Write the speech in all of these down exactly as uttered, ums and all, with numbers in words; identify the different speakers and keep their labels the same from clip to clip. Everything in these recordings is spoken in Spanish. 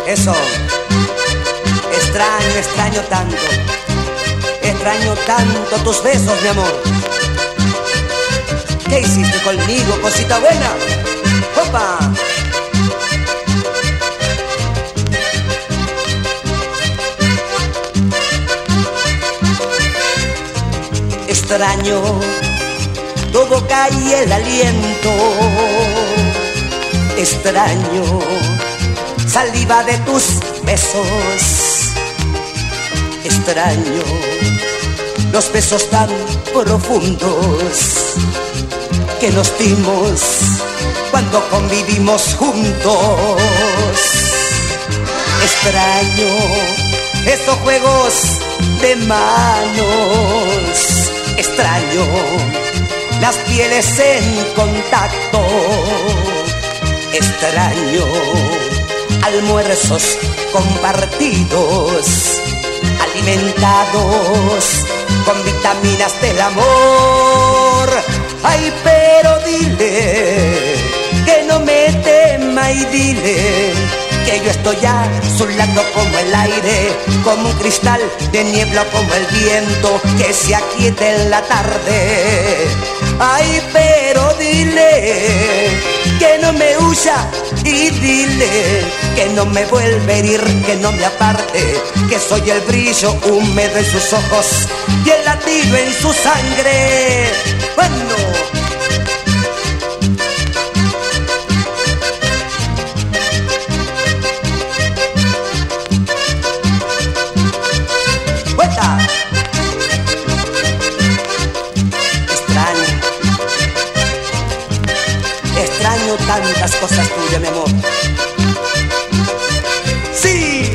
Speaker 1: Eso. Extraño, extraño tanto. Extraño tanto tus besos, mi amor. ¿Qué hiciste conmigo, cosita buena? ¡Opa! Extraño tu boca y el aliento. Extraño saliva de tus besos. Extraño los besos tan profundos que nos dimos cuando convivimos juntos. Extraño esos juegos de manos. Extraño las pieles en contacto. Extraño almuerzos compartidos, alimentados con vitaminas del amor. Ay, pero dile que no me tema y dile que yo estoy azulando como el aire, como un cristal de niebla, como el viento que se aquieta en la tarde. Ay, pero dile que no me huya y dile que no me vuelve a herir, que no me aparte, que soy el brillo húmedo en sus ojos y el latido en su sangre. Bueno, vuelta. Extraño, extraño tantas cosas tuyas, mi amor. Sí.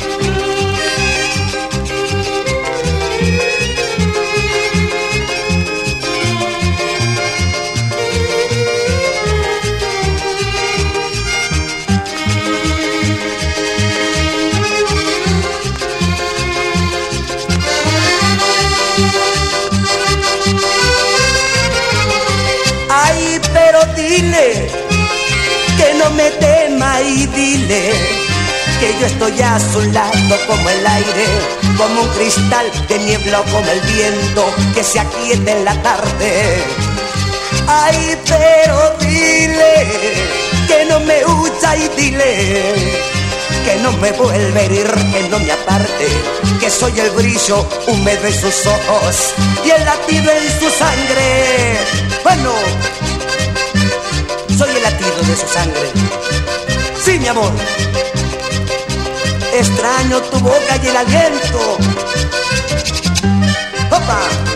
Speaker 1: Ay, pero dile que no me tema y dile que yo estoy azulando como el aire, como un cristal de niebla o como el viento que se aquieta en la tarde. Ay, pero dile que no me huya y dile que no me vuelve a herir, que no me aparte, que soy el brillo húmedo en sus ojos y el latido en su sangre. Bueno, soy el latido de su sangre. Sí, mi amor. Extraño tu boca y el aliento. ¡Opa!